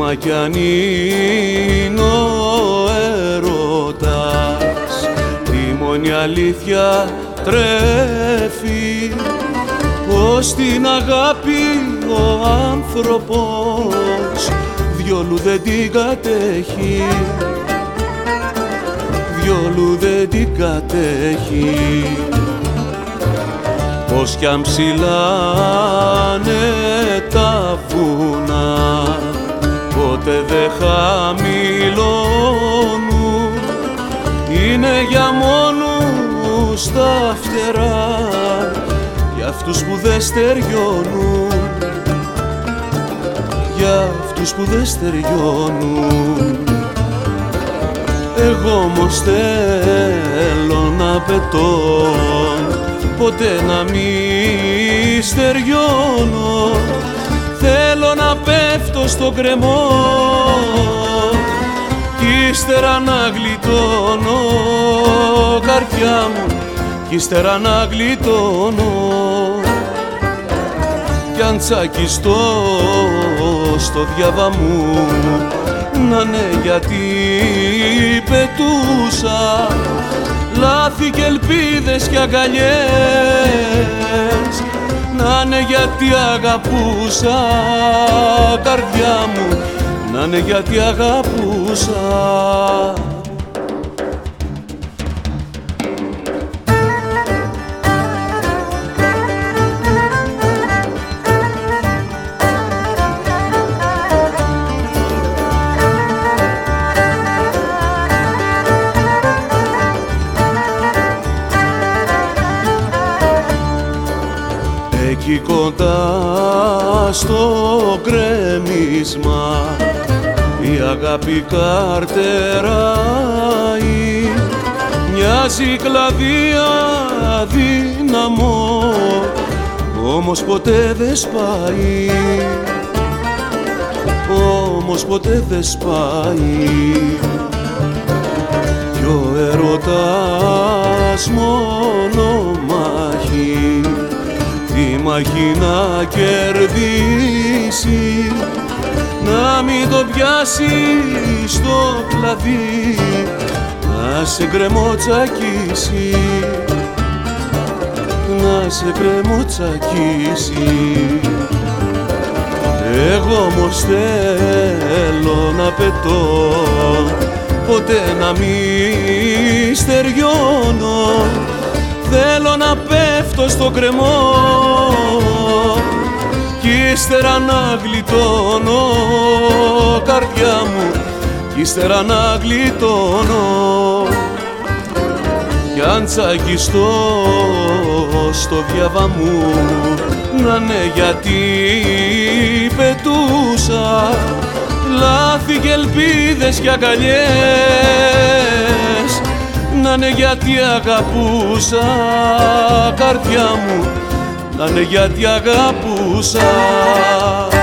Μα κι αν είναι ο έρωτας τη μόνη αλήθεια τρέφει, πως την αγάπη ο άνθρωπος διόλου δεν την κατέχει, διόλου δεν την κατέχει. Πως κι αν ψηλάνε τα βουνά ποτέ δε χαμηλώνουν, είναι για μόνους τα φτερά για αυτούς που δε στεριώνουν, για αυτούς που δε στεριώνουν. Εγώ όμως θέλω να πετώ, ποτέ να μη στεριώνω, θέλω να πέφτω στο κρεμό κι ύστερα να γλιτώνω, καρδιά μου, κι ύστερα να γλιτώνω. Κι αν τσακιστώ στο διάβα μου, να ναι γιατί πετούσα, λάθη και ελπίδες και αγκαλιές, να ναι γιατί αγαπούσα, καρδιά μου, να ναι γιατί αγαπούσα. Εκεί κοντά στο κρέμισμα η αγάπη καρτεράει, μοιάζει κλαδία δύναμο, όμως ποτέ δεν σπάει, όμως ποτέ δεν σπάει. Κι ο έρωτας μόνο μάχη, τη μάχη να κερδίσει, να μην το πιάσει στο κλαδί, να σε γκρεμοτσακίσει, να σε γκρεμοτσακίσει. Εγώ όμως θέλω να πετώ, ποτέ να μη στεριώνω, θέλω να πέφτω στο κρεμό κι ύστερα να γλιτώνω, καρδιά μου, κι ύστερα να γλιτώνω. Κι αν τσακιστώ στο διάβα μου, να ναι γιατί πετούσα, λάθη και ελπίδες και αγκαλιές, να ναι γιατί αγαπούσα, καρδιά μου, να ναι γιατί αγαπούσα.